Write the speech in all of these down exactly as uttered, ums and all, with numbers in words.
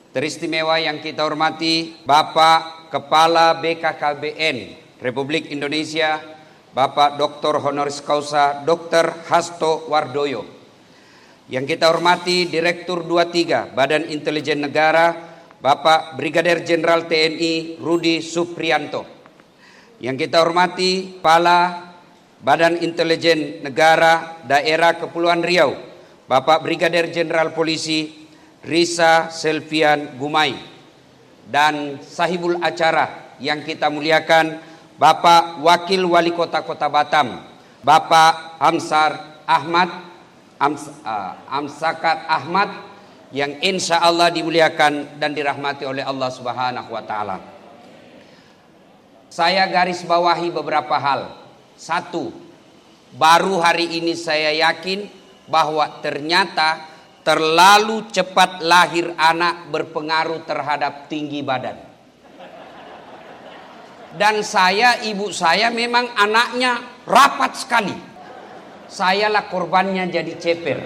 Teristimewa yang kita hormati Bapak Kepala B K K B N Republik Indonesia, Bapak Doktor Honoris Causa Doktor Hasto Wardoyo. Yang kita hormati Direktur dua puluh tiga Badan Intelijen Negara, Bapak Brigadir Jenderal T N I Rudi Suprianto. Yang kita hormati Kepala Badan Intelijen Negara Daerah Kepulauan Riau, Bapak Brigadir Jenderal Polisi Risa Selvian Gumai. Dan sahibul acara yang kita muliakan Bapak Wakil Wali Kota Kota Batam, Bapak Amsar Ahmad Ams, uh, Amsakat Ahmad, yang insya Allah dimuliakan dan dirahmati oleh Allah Subhanahu wa Ta'ala. Saya garis bawahi beberapa hal. Satu, baru hari ini saya yakin bahwa ternyata terlalu cepat lahir anak berpengaruh terhadap tinggi badan. Dan saya, ibu saya memang anaknya rapat sekali. Sayalah korbannya jadi ceper.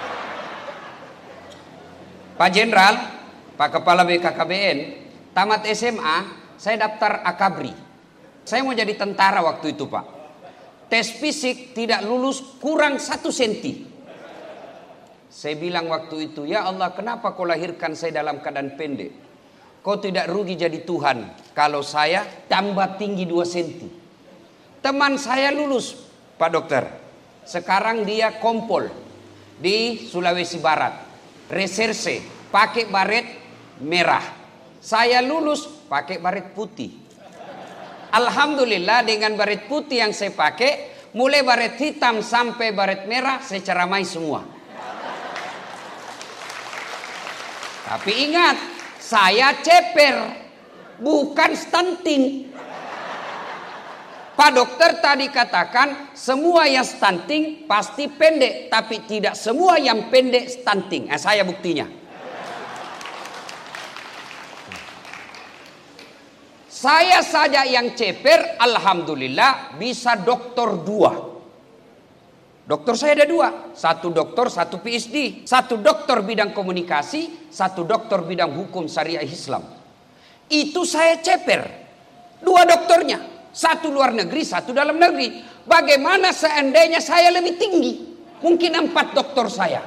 Pak Jenderal, Pak Kepala B K K B N, tamat S M A, saya daftar Akabri. Saya mau jadi tentara waktu itu, Pak. Tes fisik tidak lulus, kurang satu senti. Saya bilang waktu itu, ya Allah, kenapa kau lahirkan saya dalam keadaan pendek? Kau tidak rugi jadi Tuhan kalau saya tambah tinggi dua senti. Teman saya lulus, Pak Dokter. Sekarang dia kompol di Sulawesi Barat. Reserse, pakai baret merah. Saya lulus pakai baret putih. Alhamdulillah dengan baret putih yang saya pakai, mulai baret hitam sampai baret merah saya ceramai semua. Tapi ingat, saya ceper, bukan stunting. Pak Dokter tadi katakan semua yang stunting pasti pendek, tapi tidak semua yang pendek stunting. Eh, saya buktinya. Saya saja yang ceper, alhamdulillah bisa doktor dua. Dokter saya ada dua, satu dokter, satu P H D, satu dokter bidang komunikasi, satu dokter bidang hukum syariah Islam. Itu saya ceper, dua dokternya, satu luar negeri, satu dalam negeri. Bagaimana seandainya saya lebih tinggi? Mungkin empat dokter saya.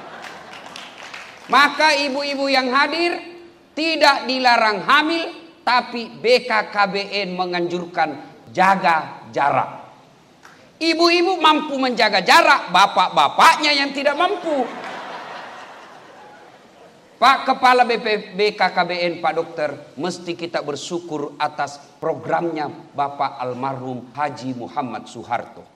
Maka ibu-ibu yang hadir tidak dilarang hamil, tapi B K K B N menganjurkan jaga jarak. Ibu-ibu mampu menjaga jarak, bapak-bapaknya yang tidak mampu. Pak Kepala B K K B N, Pak Dokter, mesti kita bersyukur atas programnya Bapak almarhum Haji Muhammad Soeharto.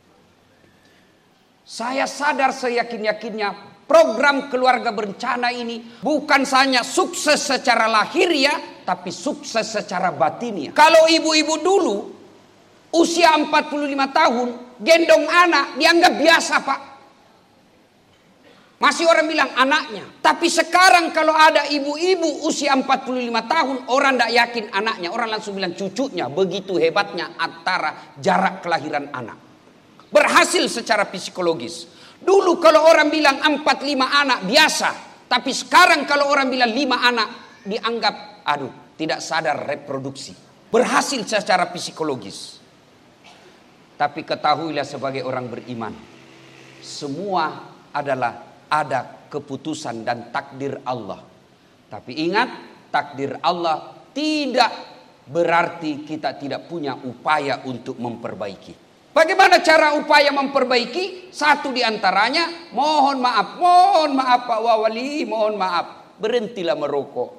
Saya sadar seyakin-yakinnya program keluarga berencana ini bukan hanya sukses secara lahiriah, tapi sukses secara batinnya. Kalau ibu-ibu dulu usia empat puluh lima tahun gendong anak dianggap biasa, Pak. Masih orang bilang anaknya. Tapi sekarang kalau ada ibu-ibu usia empat puluh lima tahun, orang tidak yakin anaknya, orang langsung bilang cucunya. Begitu hebatnya antara jarak kelahiran anak. Berhasil secara psikologis. Dulu kalau orang bilang empat lima anak biasa, tapi sekarang kalau orang bilang lima anak dianggap aduh, tidak sadar reproduksi. Berhasil secara psikologis. Tapi ketahuilah sebagai orang beriman, semua adalah ada keputusan dan takdir Allah. Tapi ingat, takdir Allah tidak berarti kita tidak punya upaya untuk memperbaiki. Bagaimana cara upaya memperbaiki? Satu diantaranya, mohon maaf, mohon maaf Pak Wawali, mohon maaf, berhentilah merokok.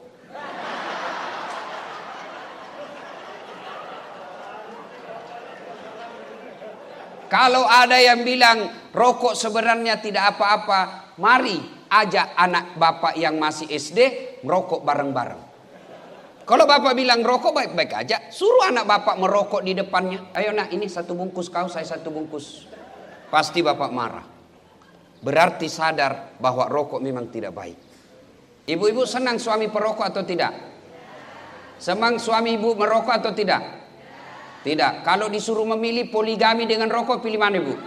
Kalau ada yang bilang rokok sebenarnya tidak apa-apa, mari ajak anak bapak yang masih S D merokok bareng-bareng. Kalau bapak bilang rokok baik-baik aja, suruh anak bapak merokok di depannya. Ayo nak, ini satu bungkus kau, saya satu bungkus. Pasti bapak marah. Berarti sadar bahwa rokok memang tidak baik. Ibu-ibu senang suami perokok atau tidak? Senang suami ibu merokok atau tidak? Tidak. Kalau disuruh memilih poligami dengan rokok, pilih mana ibu?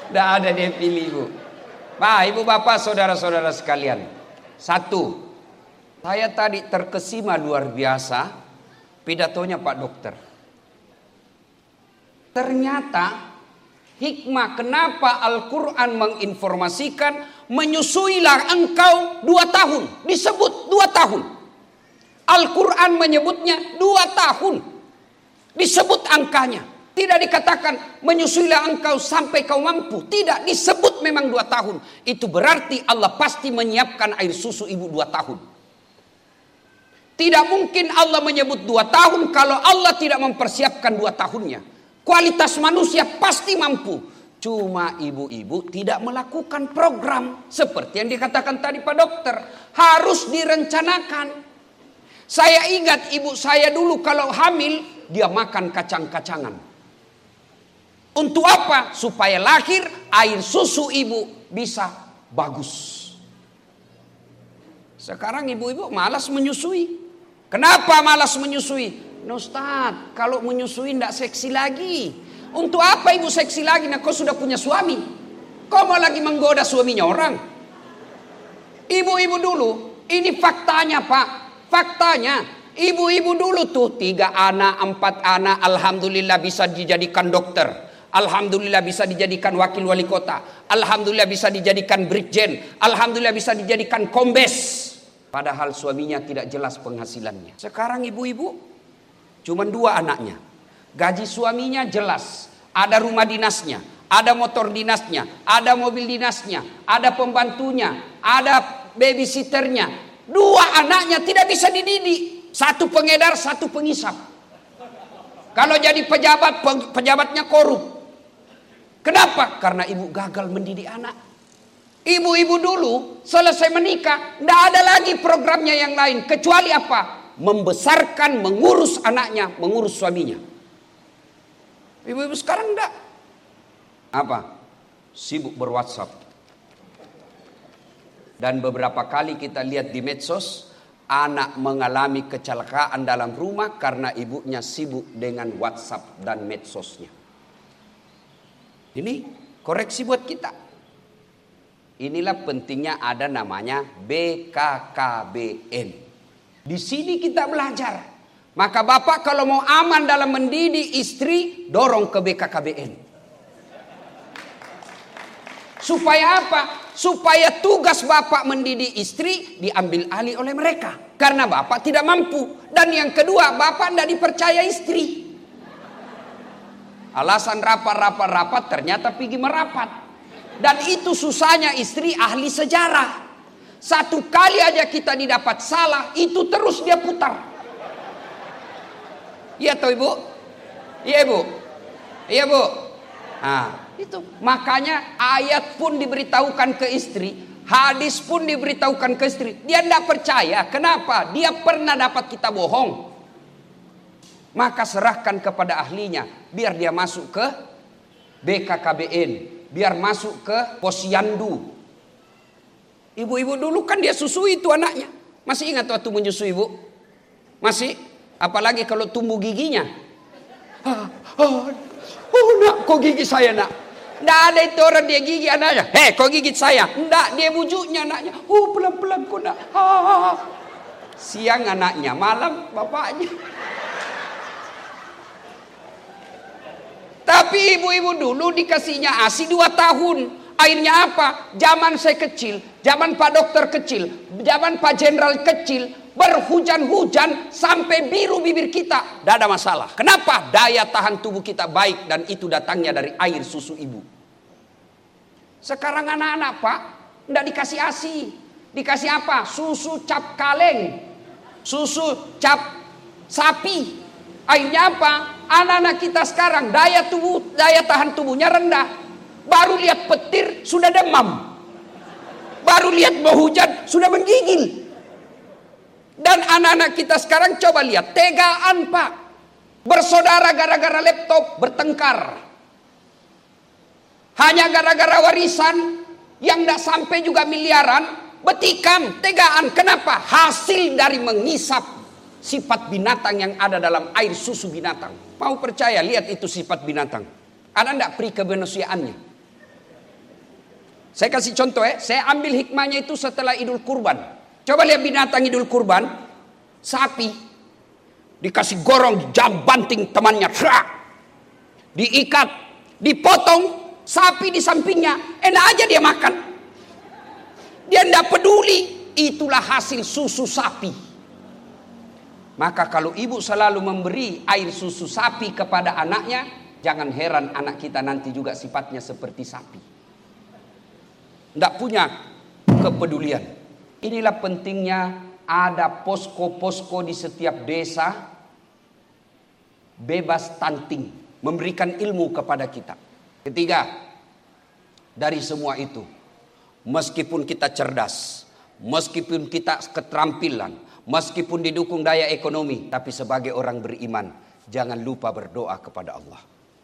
Tidak ada dia pilih ibu. Pak, ibu bapak, saudara-saudara sekalian. Satu, saya tadi terkesima luar biasa pidatonya Pak Dokter. Ternyata hikmah kenapa Al-Quran menginformasikan menyusuilah engkau dua tahun. Disebut dua tahun. Al-Quran menyebutnya dua tahun. Disebut angkanya. Tidak dikatakan menyusuilah engkau sampai kau mampu. Tidak, disebut memang dua tahun. Itu berarti Allah pasti menyiapkan air susu ibu dua tahun. Tidak mungkin Allah menyebut dua tahun kalau Allah tidak mempersiapkan dua tahunnya. Kualitas manusia pasti mampu. Cuma ibu-ibu tidak melakukan program. Seperti yang dikatakan tadi Pak Dokter. Harus direncanakan. Saya ingat ibu saya dulu kalau hamil, dia makan kacang-kacangan. Untuk apa? Supaya lahir air susu ibu bisa bagus. Sekarang ibu-ibu malas menyusui. Kenapa malas menyusui? Ustaz, kalau menyusui tidak seksi lagi. Untuk apa ibu seksi lagi? Nah, kau sudah punya suami. Kau mau lagi menggoda suaminya orang? Ibu-ibu dulu, ini faktanya Pak. Faktanya, ibu-ibu dulu tuh tiga anak, empat anak, alhamdulillah bisa dijadikan dokter. Alhamdulillah bisa dijadikan wakil wali kota. Alhamdulillah bisa dijadikan brigjen. Alhamdulillah bisa dijadikan kombes. Padahal suaminya tidak jelas penghasilannya. Sekarang ibu-ibu cuma dua anaknya. Gaji suaminya jelas. Ada rumah dinasnya. Ada motor dinasnya. Ada mobil dinasnya. Ada pembantunya. Ada babysitternya. Dua anaknya tidak bisa dididik. Satu pengedar, satu pengisap. Kalau jadi pejabat, pejabatnya korup. Kenapa? Karena ibu gagal mendidik anak. Ibu-ibu dulu selesai menikah, tidak ada lagi programnya yang lain. Kecuali apa? Membesarkan, mengurus anaknya, mengurus suaminya. Ibu-ibu sekarang tidak. Apa? Sibuk berWhatsApp. Dan beberapa kali kita lihat di medsos, anak mengalami kecelakaan dalam rumah karena ibunya sibuk dengan WhatsApp dan medsosnya. Ini koreksi buat kita. Inilah pentingnya ada namanya B K K B N. Di sini kita belajar. Maka bapak kalau mau aman dalam mendidik istri, dorong ke B K K B N. Supaya apa? Supaya tugas bapak mendidik istri diambil alih oleh mereka. Karena bapak tidak mampu. Dan yang kedua, bapak tidak dipercaya istri. Alasan rapat-rapat-rapat ternyata pergi merapat. Dan itu susahnya istri ahli sejarah. Satu kali aja kita didapat salah, itu terus dia putar. Iya toh ibu? Iya ibu? Iya bu? Nah, itu makanya ayat pun diberitahukan ke istri, hadis pun diberitahukan ke istri. Dia tidak percaya. Kenapa? Dia pernah dapat kita bohong. Maka serahkan kepada ahlinya, biar dia masuk ke B K K B N, biar masuk ke posyandu. Ibu-ibu dulu kan dia susui itu anaknya. Masih ingat waktu menyusui ibu? Masih? Apalagi kalau tumbuh giginya. Ah, ah, oh nak, kok gigi saya nak? Nggak ada itu orang dia gigi anaknya. Hei, kok gigit saya? Nggak, dia bujuknya anaknya. Oh pelan-pelan kok nak. Ah. Siang anaknya, malam bapaknya. Tapi ibu-ibu dulu dikasihnya A S I dua tahun. Akhirnya apa? Zaman saya kecil, zaman Pak Dokter kecil, zaman Pak Jenderal kecil, berhujan-hujan sampai biru bibir kita, tidak ada masalah. Kenapa? Daya tahan tubuh kita baik dan itu datangnya dari air susu ibu. Sekarang anak-anak Pak, tidak dikasih A S I. Dikasih apa? Susu cap kaleng, susu cap sapi. Akhirnya apa? Anak-anak kita sekarang daya tubuh, daya tahan tubuhnya rendah. Baru lihat petir sudah demam. Baru lihat mau hujan sudah menggigil. Dan anak-anak kita sekarang coba lihat, tegaan Pak. Bersaudara gara-gara laptop bertengkar. Hanya gara-gara warisan yang tidak sampai juga miliaran, betikam, tegaan. Kenapa? Hasil dari mengisap sifat binatang yang ada dalam air susu binatang. Mau percaya, lihat itu sifat binatang. Ada tidak pri kemanusiaannya? Saya kasih contoh ya, saya ambil hikmahnya itu setelah Idul Kurban. Coba lihat binatang Idul Kurban, sapi dikasih gorong, jam banting temannya, diikat, dipotong, sapi di sampingnya, enak aja dia makan. Dia tidak peduli, itulah hasil susu sapi. Maka kalau ibu selalu memberi air susu sapi kepada anaknya, jangan heran anak kita nanti juga sifatnya seperti sapi. Tidak punya kepedulian. Inilah pentingnya ada posko-posko di setiap desa, bebas stunting, memberikan ilmu kepada kita. Ketiga, dari semua itu, meskipun kita cerdas, meskipun kita keterampilan, meskipun didukung daya ekonomi, tapi sebagai orang beriman, jangan lupa berdoa kepada Allah.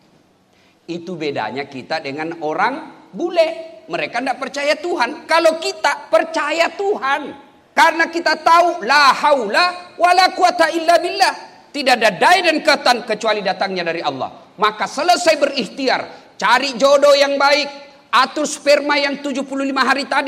Itu bedanya kita dengan orang bule. Mereka tidak percaya Tuhan. Kalau kita percaya Tuhan, karena kita tahu la haula wala quwata illa billah, tidak ada daya dan kekuatan kecuali datangnya dari Allah. Maka selesai berikhtiar, cari jodoh yang baik, atur sperma yang tujuh puluh lima hari tadi,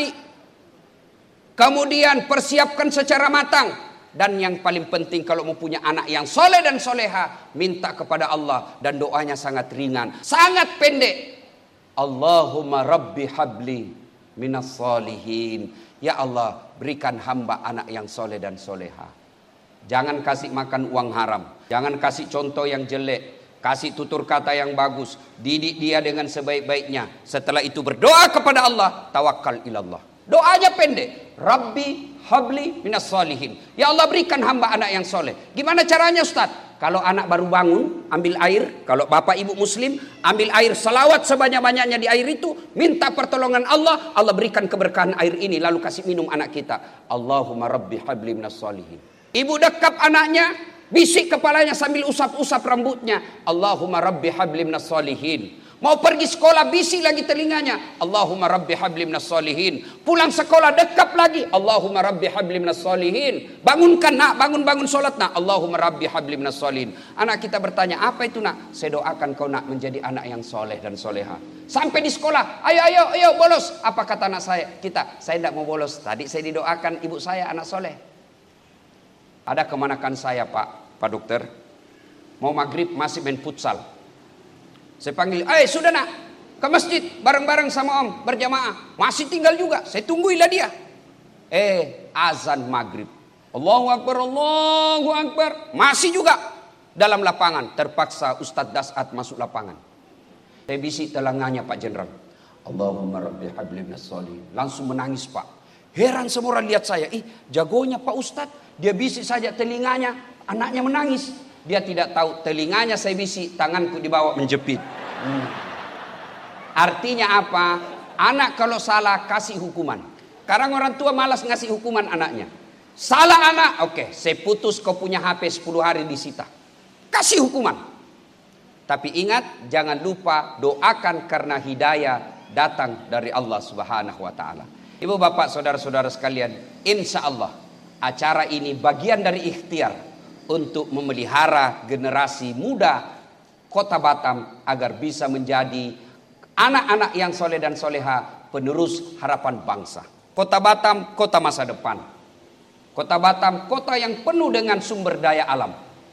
kemudian persiapkan secara matang, dan yang paling penting kalau mau punya anak yang soleh dan soleha, minta kepada Allah, dan doanya sangat ringan, sangat pendek. Allahumma rabbi habli minas solihin. Ya Allah, berikan hamba anak yang soleh dan soleha. Jangan kasih makan uang haram, jangan kasih contoh yang jelek, kasih tutur kata yang bagus, didik dia dengan sebaik-baiknya. Setelah itu berdoa kepada Allah, tawakal ilallah. Doanya pendek, Rabbi habli minas solihin. Ya Allah, berikan hamba anak yang soleh. Gimana caranya Ustaz? Kalau anak baru bangun, ambil air. Kalau bapak ibu muslim, ambil air, selawat sebanyak-banyaknya di air itu, minta pertolongan Allah, Allah berikan keberkahan air ini, lalu kasih minum anak kita. Allahumma rabbi habli minas solihin. Ibu dekap anaknya, bisik kepalanya sambil usap-usap rambutnya, Allahumma rabbi habli minas solihin. Mau pergi sekolah, bisik lagi telinganya, Allahumma rabbi habli minas solihin. Pulang sekolah, dekap lagi, Allahumma rabbi habli minas solihin. Bangunkan nak, bangun-bangun sholat nak, Allahumma rabbi habli minas solihin. Anak kita bertanya, apa itu nak? Saya doakan kau nak menjadi anak yang soleh dan soleha. Sampai di sekolah, ayo ayo ayo bolos. Apa kata anak saya? Kita, saya tidak mau bolos. Tadi saya didoakan ibu saya anak soleh. Ada kemanakan saya pak, pak dokter. Mau maghrib masih main futsal. Saya panggil, eh sudah nak, ke masjid bareng-bareng sama om, berjamaah. Masih tinggal juga, saya tungguilah dia. Eh, azan maghrib. Allahu Akbar, Allahu Akbar. Masih juga dalam lapangan. Terpaksa Ustadz Dasat masuk lapangan. Saya bisik telanganya Pak Jenderal. Allahumma rabbi habli minas solihin. Langsung menangis pak. Heran semua orang lihat saya. Ih, jagonya Pak Ustadz. Dia bisik saja telinganya, anaknya menangis. Dia tidak tahu telinganya saya bisik, tanganku dibawa menjepit. Hmm. Artinya apa? Anak kalau salah kasih hukuman. Sekarang orang tua malas ngasih hukuman anaknya. Salah anak, oke, saya putus kau punya H P sepuluh hari disita. Kasih hukuman. Tapi ingat, jangan lupa doakan karena hidayah datang dari Allah Subhanahu wa taala. Ibu bapak saudara-saudara sekalian, insya Allah acara ini bagian dari ikhtiar untuk memelihara generasi muda Kota Batam agar bisa menjadi anak-anak yang soleh dan soleha, penerus harapan bangsa. Kota Batam, kota masa depan. Kota Batam, kota yang penuh dengan sumber daya alam.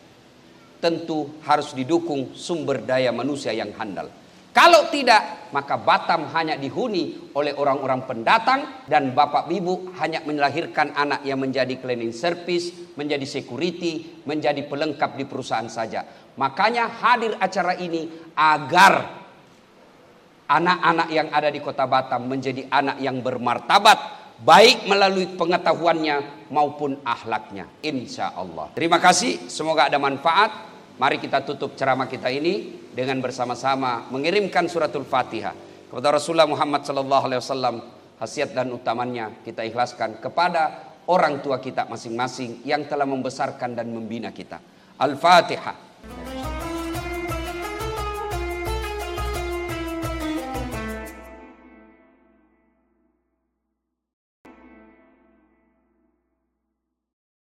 Tentu harus didukung sumber daya manusia yang handal. Kalau tidak, maka Batam hanya dihuni oleh orang-orang pendatang dan bapak ibu hanya melahirkan anak yang menjadi cleaning service, menjadi security, menjadi pelengkap di perusahaan saja. Makanya hadir acara ini agar anak-anak yang ada di Kota Batam menjadi anak yang bermartabat, baik melalui pengetahuannya maupun akhlaknya. Insya Allah. Terima kasih, semoga ada manfaat. Mari kita tutup ceramah kita ini dengan bersama-sama mengirimkan suratul Fatihah kepada Rasulullah Muhammad sallallahu alaihi wasallam. Khasiat dan utamanya kita ikhlaskan kepada orang tua kita masing-masing yang telah membesarkan dan membina kita. Al-Fatihah.